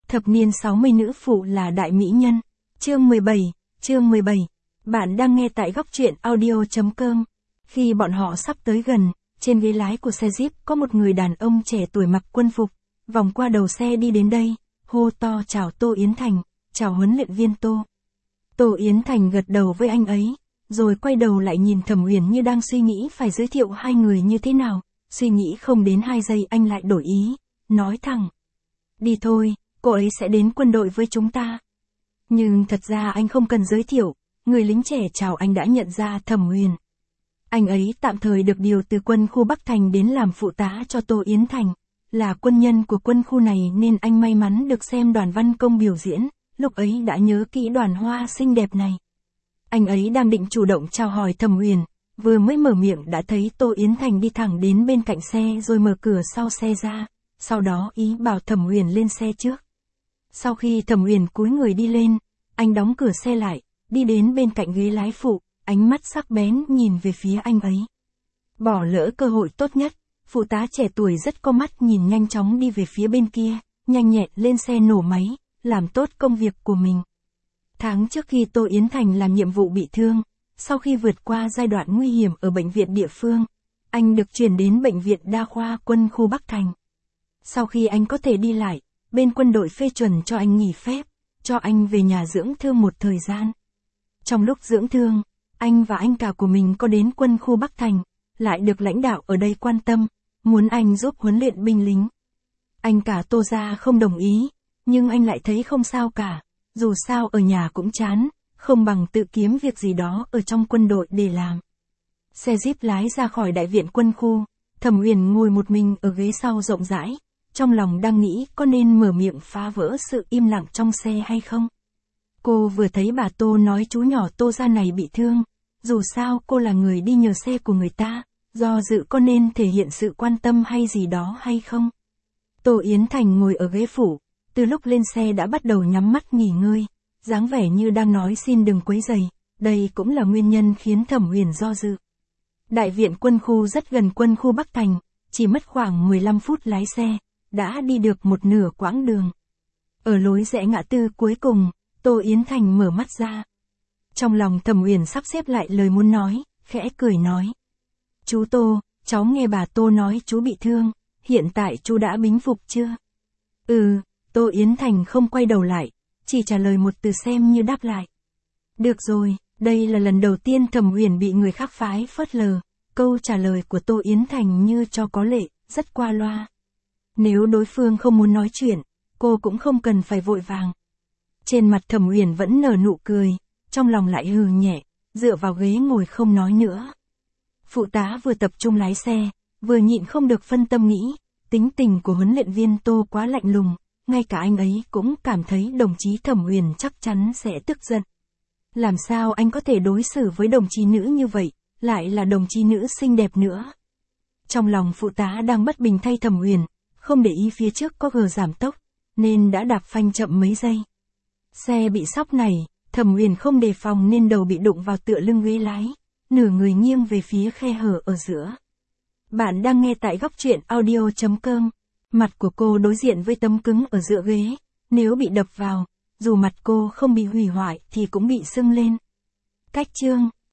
Thập niên 60 nữ phụ là đại mỹ nhân. Chương 17. Bạn đang nghe tại góc truyện audio.com. Khi bọn họ sắp tới gần, trên ghế lái của xe Jeep có một người đàn ông trẻ tuổi mặc quân phục, vòng qua đầu xe đi đến đây, hô to chào Tô Yến Thành, chào huấn luyện viên Tô. Tô Yến Thành gật đầu với anh ấy, rồi quay đầu lại nhìn Thẩm Uyển như đang suy nghĩ phải giới thiệu hai người như thế nào, suy nghĩ không đến 2 giây anh lại đổi ý, nói thẳng. Đi thôi, cô ấy sẽ đến quân đội với chúng ta. Nhưng thật ra anh không cần giới thiệu, người lính trẻ chào anh đã nhận ra Thẩm Uyển. Anh ấy tạm thời được điều từ quân khu Bắc Thành đến làm phụ tá cho Tô Yến Thành, là quân nhân của quân khu này nên anh may mắn được xem đoàn văn công biểu diễn, lúc ấy đã nhớ kỹ đoàn hoa xinh đẹp này. Anh ấy đang định chủ động chào hỏi Thẩm Uyển, vừa mới mở miệng đã thấy Tô Yến Thành đi thẳng đến bên cạnh xe rồi mở cửa sau xe ra, sau đó ý bảo Thẩm Uyển lên xe trước. Sau khi Thẩm Uyển cúi người đi lên, anh đóng cửa xe lại, đi đến bên cạnh ghế lái phụ, ánh mắt sắc bén nhìn về phía anh ấy. Bỏ lỡ cơ hội tốt nhất, phụ tá trẻ tuổi rất có mắt nhìn nhanh chóng đi về phía bên kia, nhanh nhẹn lên xe nổ máy, làm tốt công việc của mình. Tháng trước khi Tô Yến Thành làm nhiệm vụ bị thương, sau khi vượt qua giai đoạn nguy hiểm ở bệnh viện địa phương, anh được chuyển đến bệnh viện đa khoa quân khu Bắc Thành. Sau khi anh có thể đi lại, bên quân đội phê chuẩn cho anh nghỉ phép, cho anh về nhà dưỡng thương một thời gian. Trong lúc dưỡng thương, anh và anh cả của mình có đến quân khu Bắc Thành, lại được lãnh đạo ở đây quan tâm, muốn anh giúp huấn luyện binh lính. Anh cả Tô gia không đồng ý, nhưng anh lại thấy không sao cả, dù sao ở nhà cũng chán, không bằng tự kiếm việc gì đó ở trong quân đội để làm. Xe Jeep lái ra khỏi đại viện quân khu, Thẩm Uyển ngồi một mình ở ghế sau rộng rãi, trong lòng đang nghĩ có nên mở miệng phá vỡ sự im lặng trong xe hay không. Cô vừa thấy bà Tô nói chú nhỏ Tô gia này bị thương, dù sao cô là người đi nhờ xe của người ta, do dự có nên thể hiện sự quan tâm hay gì đó hay không. Tô Yến Thành ngồi ở ghế phụ, từ lúc lên xe đã bắt đầu nhắm mắt nghỉ ngơi, dáng vẻ như đang nói xin đừng quấy rầy, đây cũng là nguyên nhân khiến Thẩm Uyển do dự. Đại viện quân khu rất gần quân khu Bắc Thành, chỉ mất khoảng 15 phút lái xe, đã đi được một nửa quãng đường. Ở lối rẽ ngã tư cuối cùng, Tô Yến Thành mở mắt ra. Trong lòng Thẩm Uyển sắp xếp lại lời muốn nói, khẽ cười nói. Chú Tô, cháu nghe bà Tô nói chú bị thương, hiện tại chú đã bình phục chưa? Tô Yến Thành không quay đầu lại, chỉ trả lời một từ xem như đáp lại. Được rồi, đây là lần đầu tiên Thẩm Uyển bị người khác phái phớt lờ, câu trả lời của Tô Yến Thành như cho có lệ, rất qua loa. Nếu đối phương không muốn nói chuyện, cô cũng không cần phải vội vàng. Trên mặt Thẩm Uyển vẫn nở nụ cười, trong lòng lại hừ nhẹ, dựa vào ghế ngồi không nói nữa. Phụ tá vừa tập trung lái xe, vừa nhịn không được phân tâm nghĩ, tính tình của huấn luyện viên Tô quá lạnh lùng, ngay cả anh ấy cũng cảm thấy đồng chí Thẩm Uyển chắc chắn sẽ tức giận. Làm sao anh có thể đối xử với đồng chí nữ như vậy, lại là đồng chí nữ xinh đẹp nữa. Trong lòng phụ tá đang bất bình thay Thẩm Uyển, không để ý phía trước có gờ giảm tốc, nên đã đạp phanh chậm mấy giây. Xe bị sóc này, Thẩm Uyển không đề phòng nên đầu bị đụng vào tựa lưng ghế lái, nửa người nghiêng về phía khe hở ở giữa. Bạn đang nghe tại góc truyện audio.com. Mặt của cô đối diện với tấm cứng ở giữa ghế, nếu bị đập vào, dù mặt cô không bị hủy hoại thì cũng bị sưng lên. Cách chương